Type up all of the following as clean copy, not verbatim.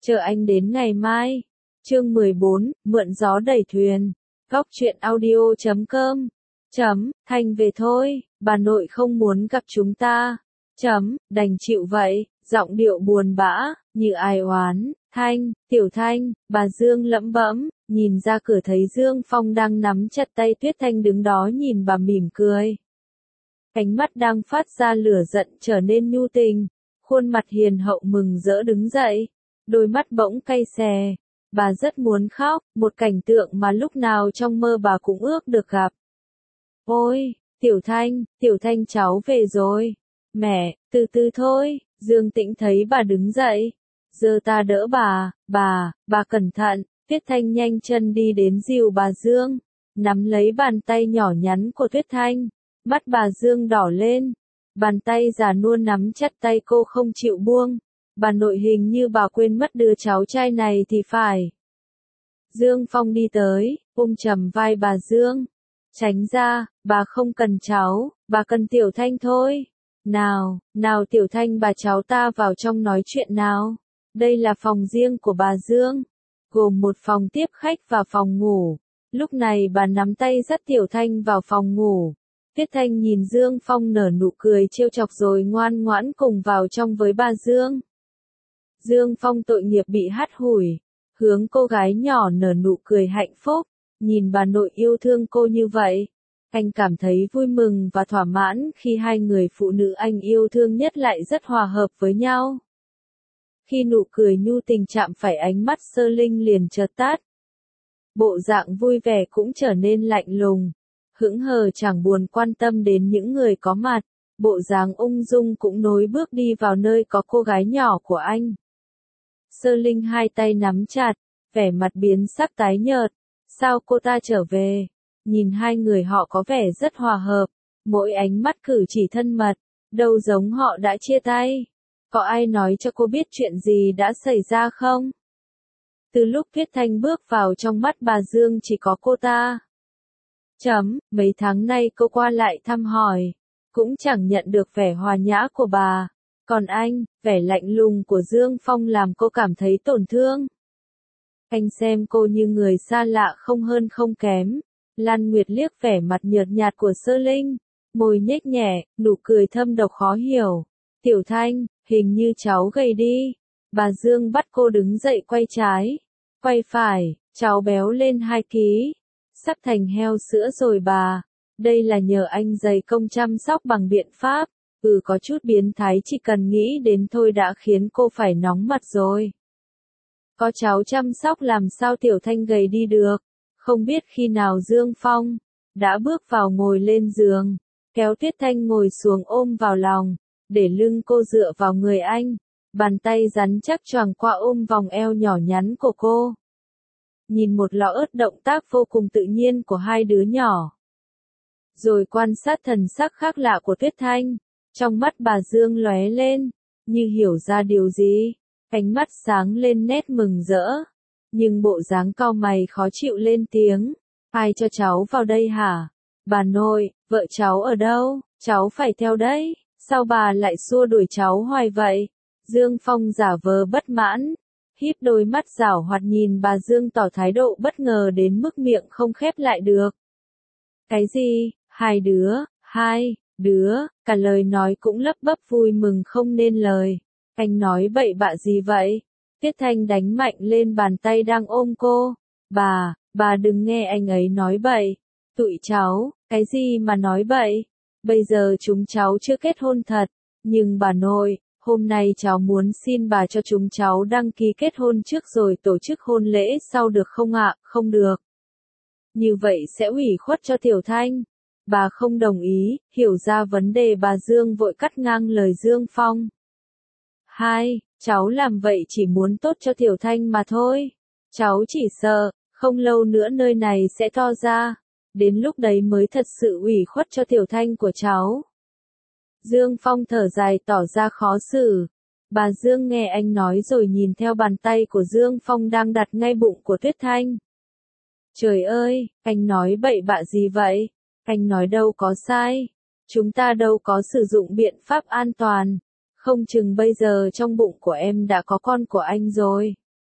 Chờ anh đến ngày mai. Chương 14, mượn gió đẩy thuyền. Góc truyện audio.com. Thanh về thôi, bà nội không muốn gặp chúng ta. Đành chịu vậy, giọng điệu buồn bã, như ai oán. Tiểu Thanh, bà Dương lẩm bẩm, nhìn ra cửa thấy Dương Phong đang nắm chặt tay Tuyết Thanh đứng đó nhìn bà mỉm cười. Ánh mắt đang phát ra lửa giận trở nên nhu tình, khuôn mặt hiền hậu mừng rỡ đứng dậy, đôi mắt bỗng cay xè. Bà rất muốn khóc, một cảnh tượng mà lúc nào trong mơ bà cũng ước được gặp. Ôi, Tiểu Thanh cháu về rồi. Mẹ, từ từ thôi, Dương Tĩnh thấy bà đứng dậy. Giờ ta đỡ bà cẩn thận. Tuyết Thanh nhanh chân đi đến dìu bà Dương, nắm lấy bàn tay nhỏ nhắn của Tuyết Thanh. Mắt bà Dương đỏ lên, bàn tay già nua nắm chặt tay cô không chịu buông. Bà nội hình như bà quên mất đứa cháu trai này thì phải. Dương Phong đi tới, ôm chầm vai bà Dương. Tránh ra, bà không cần cháu, bà cần Tiểu Thanh thôi. Nào, Tiểu Thanh bà cháu ta vào trong nói chuyện nào. Đây là phòng riêng của bà Dương, gồm một phòng tiếp khách và phòng ngủ. Lúc này bà nắm tay dắt Tiểu Thanh vào phòng ngủ. Tuyết Thanh nhìn Dương Phong nở nụ cười trêu chọc rồi ngoan ngoãn cùng vào trong với bà Dương. Dương Phong tội nghiệp bị hắt hủi, hướng cô gái nhỏ nở nụ cười hạnh phúc, nhìn bà nội yêu thương cô như vậy. Anh cảm thấy vui mừng và thỏa mãn khi hai người phụ nữ anh yêu thương nhất lại rất hòa hợp với nhau. Khi nụ cười nhu tình chạm phải ánh mắt Sơ Linh liền chợt tắt. Bộ dạng vui vẻ cũng trở nên lạnh lùng, hững hờ chẳng buồn quan tâm đến những người có mặt, bộ dáng ung dung cũng nối bước đi vào nơi có cô gái nhỏ của anh. Sơ Linh hai tay nắm chặt, vẻ mặt biến sắc tái nhợt. Sao cô ta trở về? Nhìn hai người họ có vẻ rất hòa hợp, mỗi ánh mắt cử chỉ thân mật, đâu giống họ đã chia tay. Có ai nói cho cô biết chuyện gì đã xảy ra không? Từ lúc Tuyết Thanh bước vào trong mắt bà Dương chỉ có cô ta. Mấy tháng nay cô qua lại thăm hỏi, cũng chẳng nhận được vẻ hòa nhã của bà. Còn anh, vẻ lạnh lùng của Dương Phong làm cô cảm thấy tổn thương. Anh xem cô như người xa lạ không hơn không kém. Lan Nguyệt liếc vẻ mặt nhợt nhạt của Sơ Linh, môi nhếch nhẹ, nụ cười thâm độc khó hiểu. Tiểu Thanh, hình như cháu gầy đi. Bà Dương bắt cô đứng dậy quay trái, quay phải, cháu béo lên 2 ký. Sắp thành heo sữa rồi bà. Đây là nhờ anh dày công chăm sóc bằng biện pháp. Có chút biến thái chỉ cần nghĩ đến thôi đã khiến cô phải nóng mặt rồi. Có cháu chăm sóc làm sao Tiểu Thanh gầy đi được. Không biết khi nào Dương Phong đã bước vào ngồi lên giường, kéo Tuyết Thanh ngồi xuống ôm vào lòng, để lưng cô dựa vào người anh, bàn tay rắn chắc choàng qua ôm vòng eo nhỏ nhắn của cô. Nhìn một lọ ớt động tác vô cùng tự nhiên của hai đứa nhỏ. Rồi quan sát thần sắc khác lạ của Tuyết Thanh, trong mắt bà Dương lóe lên, như hiểu ra điều gì, ánh mắt sáng lên nét mừng rỡ. Nhưng bộ dáng cau mày khó chịu lên tiếng. Ai cho cháu vào đây hả? Bà nội, vợ cháu ở đâu? Cháu phải theo đấy. Sao bà lại xua đuổi cháu hoài vậy? Dương Phong giả vờ bất mãn, híp đôi mắt giảo hoạt nhìn bà Dương tỏ thái độ bất ngờ đến mức miệng không khép lại được. Cái gì? Hai đứa, cả lời nói cũng lắp bắp vui mừng không nên lời. Anh nói bậy bạ gì vậy? Tuyết Thanh đánh mạnh lên bàn tay đang ôm cô. Bà đừng nghe anh ấy nói bậy. Tụi cháu, cái gì mà nói bậy? Bây giờ chúng cháu chưa kết hôn thật. Nhưng bà nội, hôm nay cháu muốn xin bà cho chúng cháu đăng ký kết hôn trước rồi tổ chức hôn lễ sau được không ạ? Không được. Như vậy sẽ ủy khuất cho Tiểu Thanh. Bà không đồng ý, hiểu ra vấn đề bà Dương vội cắt ngang lời Dương Phong. Cháu làm vậy chỉ muốn tốt cho Tiểu Thanh mà thôi. Cháu chỉ sợ, không lâu nữa nơi này sẽ to ra. Đến lúc đấy mới thật sự ủy khuất cho Tiểu Thanh của cháu. Dương Phong thở dài tỏ ra khó xử. Bà Dương nghe anh nói rồi nhìn theo bàn tay của Dương Phong đang đặt ngay bụng của Tuyết Thanh. Trời ơi, anh nói bậy bạ gì vậy? Anh nói đâu có sai. Chúng ta đâu có sử dụng biện pháp an toàn. Không chừng bây giờ trong bụng của em đã có con của anh rồi.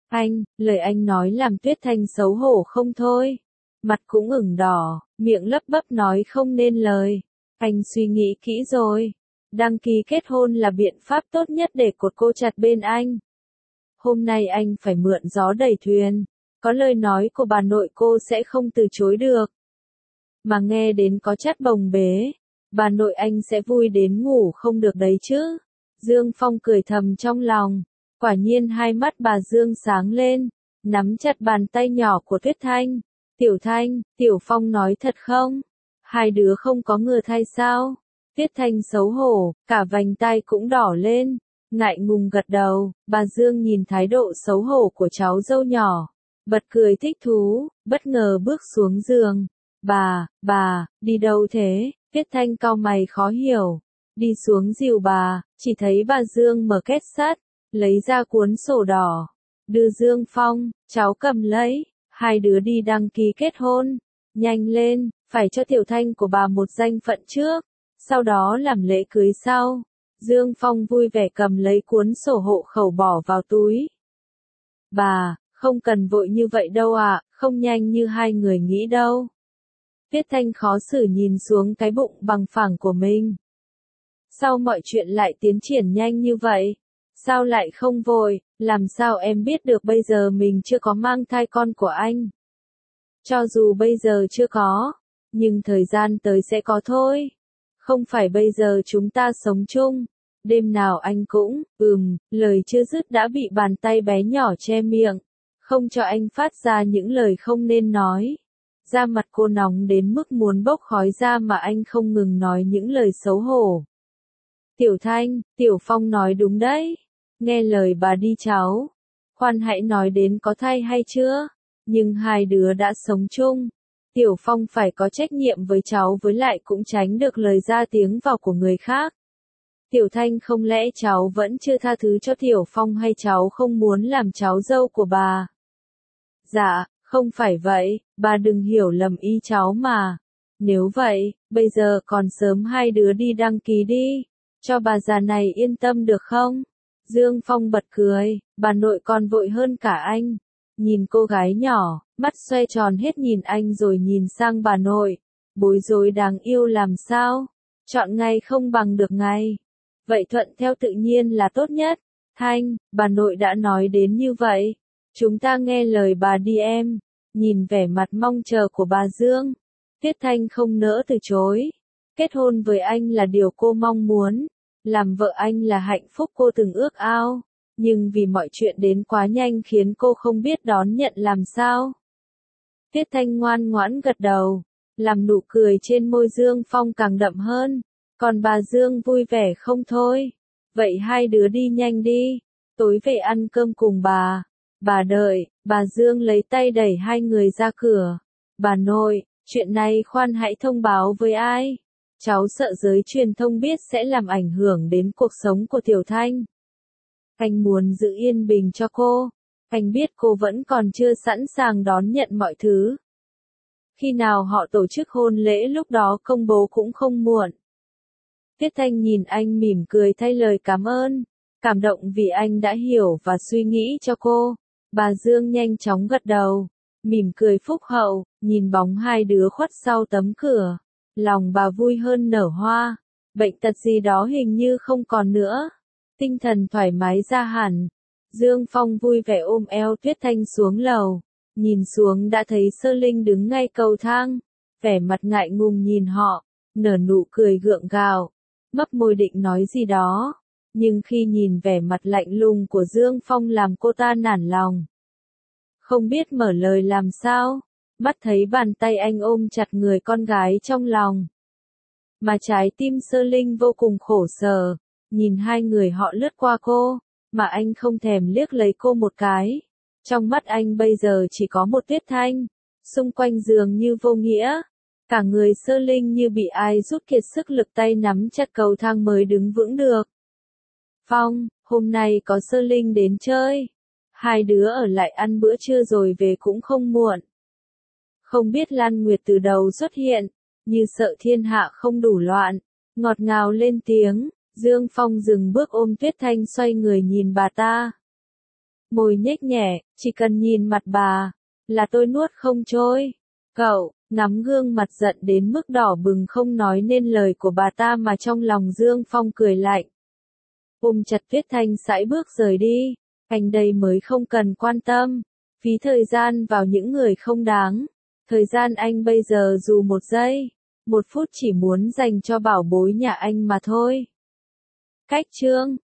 Anh, lời anh nói làm Tuyết Thanh xấu hổ không thôi. Mặt cũng ửng đỏ, miệng lắp bắp nói không nên lời. Anh suy nghĩ kỹ rồi. Đăng ký kết hôn là biện pháp tốt nhất để cột cô chặt bên anh. Hôm nay anh phải mượn gió đẩy thuyền. Có lời nói của bà nội cô sẽ không từ chối được. Mà nghe đến có chắt bồng bế. Bà nội anh sẽ vui đến ngủ không được đấy chứ. Dương Phong cười thầm trong lòng. Quả nhiên hai mắt bà Dương sáng lên. Nắm chặt bàn tay nhỏ của Tuyết Thanh. Tiểu Thanh, Tiểu Phong nói thật không? Hai đứa không có ngừa thai sao? Tuyết Thanh xấu hổ, cả vành tai cũng đỏ lên. Ngại ngùng gật đầu, bà Dương nhìn thái độ xấu hổ của cháu dâu nhỏ. Bật cười thích thú, bất ngờ bước xuống giường. Bà, đi đâu thế? Tuyết Thanh cau mày khó hiểu. Đi xuống dìu bà, chỉ thấy bà Dương mở két sắt, lấy ra cuốn sổ đỏ. Đưa Dương Phong, cháu cầm lấy, hai đứa đi đăng ký kết hôn. Nhanh lên, phải cho Tiểu Thanh của bà một danh phận trước, sau đó làm lễ cưới sau. Dương Phong vui vẻ cầm lấy cuốn sổ hộ khẩu bỏ vào túi. Bà, không cần vội như vậy đâu ạ, không nhanh như hai người nghĩ đâu. Tuyết Thanh khó xử nhìn xuống cái bụng bằng phẳng của mình. Sao mọi chuyện lại tiến triển nhanh như vậy? Sao lại không vội, làm sao em biết được bây giờ mình chưa có mang thai con của anh? Cho dù bây giờ chưa có, nhưng thời gian tới sẽ có thôi. Không phải bây giờ chúng ta sống chung. Đêm nào anh cũng, lời chưa dứt đã bị bàn tay bé nhỏ che miệng. Không cho anh phát ra những lời không nên nói. Da mặt cô nóng đến mức muốn bốc khói ra mà anh không ngừng nói những lời xấu hổ. Tiểu Thanh, Tiểu Phong nói đúng đấy. Nghe lời bà đi cháu. Khoan hãy nói đến có thai hay chưa. Nhưng hai đứa đã sống chung. Tiểu Phong phải có trách nhiệm với cháu với lại cũng tránh được lời ra tiếng vào của người khác. Tiểu Thanh không lẽ cháu vẫn chưa tha thứ cho Tiểu Phong hay cháu không muốn làm cháu dâu của bà? Dạ, không phải vậy, bà đừng hiểu lầm ý cháu mà. Nếu vậy, bây giờ còn sớm hai đứa đi đăng ký đi. Cho bà già này yên tâm được không? Dương Phong bật cười, bà nội còn vội hơn cả anh. Nhìn cô gái nhỏ, mắt xoe tròn hết nhìn anh rồi nhìn sang bà nội. Bối rối đáng yêu làm sao? Chọn ngày không bằng được ngày. Vậy thuận theo tự nhiên là tốt nhất. Thanh, bà nội đã nói đến như vậy. Chúng ta nghe lời bà đi em. Nhìn vẻ mặt mong chờ của bà Dương. Tuyết Thanh không nỡ từ chối. Kết hôn với anh là điều cô mong muốn. Làm vợ anh là hạnh phúc cô từng ước ao. Nhưng vì mọi chuyện đến quá nhanh khiến cô không biết đón nhận làm sao. Tuyết Thanh ngoan ngoãn gật đầu. Làm nụ cười trên môi Dương Phong càng đậm hơn. Còn bà Dương vui vẻ không thôi. Vậy hai đứa đi nhanh đi. Tối về ăn cơm cùng bà. Bà đợi, bà Dương lấy tay đẩy hai người ra cửa. Bà nội, chuyện này khoan hãy thông báo với ai. Cháu sợ giới truyền thông biết sẽ làm ảnh hưởng đến cuộc sống của Tiểu Thanh. Anh muốn giữ yên bình cho cô. Anh biết cô vẫn còn chưa sẵn sàng đón nhận mọi thứ. Khi nào họ tổ chức hôn lễ lúc đó công bố cũng không muộn. Tuyết Thanh nhìn anh mỉm cười thay lời cảm ơn. Cảm động vì anh đã hiểu và suy nghĩ cho cô. Bà Dương nhanh chóng gật đầu. Mỉm cười phúc hậu, nhìn bóng hai đứa khuất sau tấm cửa. Lòng bà vui hơn nở hoa. Bệnh tật gì đó hình như không còn nữa. Tinh thần thoải mái ra hẳn. Dương Phong vui vẻ ôm eo Tuyết Thanh xuống lầu. Nhìn xuống đã thấy Sơ Linh đứng ngay cầu thang. Vẻ mặt ngại ngùng nhìn họ. Nở nụ cười gượng gạo. Mấp môi định nói gì đó. Nhưng khi nhìn vẻ mặt lạnh lùng của Dương Phong làm cô ta nản lòng. Không biết mở lời làm sao. Mắt thấy bàn tay anh ôm chặt người con gái trong lòng. Mà trái tim Sơ Linh vô cùng khổ sở. Nhìn hai người họ lướt qua cô. Mà anh không thèm liếc lấy cô một cái. Trong mắt anh bây giờ chỉ có một Tuyết Thanh. Xung quanh dường như vô nghĩa. Cả người Sơ Linh như bị ai rút kiệt sức lực tay nắm chặt cầu thang mới đứng vững được. Phong, hôm nay có Sơ Linh đến chơi. Hai đứa ở lại ăn bữa trưa rồi về cũng không muộn. Không biết Lan Nguyệt từ đầu xuất hiện, như sợ thiên hạ không đủ loạn, ngọt ngào lên tiếng. Dương Phong dừng bước ôm Tuyết Thanh xoay người nhìn bà ta. Môi nhếch nhẹ, chỉ cần nhìn mặt bà, là tôi nuốt không trôi. Cậu, ngắm gương mặt giận đến mức đỏ bừng không nói nên lời của bà ta mà trong lòng Dương Phong cười lạnh. Ôm chặt Tuyết Thanh sải bước rời đi, anh đây mới không cần quan tâm, phí thời gian vào những người không đáng. Thời gian anh bây giờ dù 1 giây, 1 phút chỉ muốn dành cho bảo bối nhà anh mà thôi. Cách chương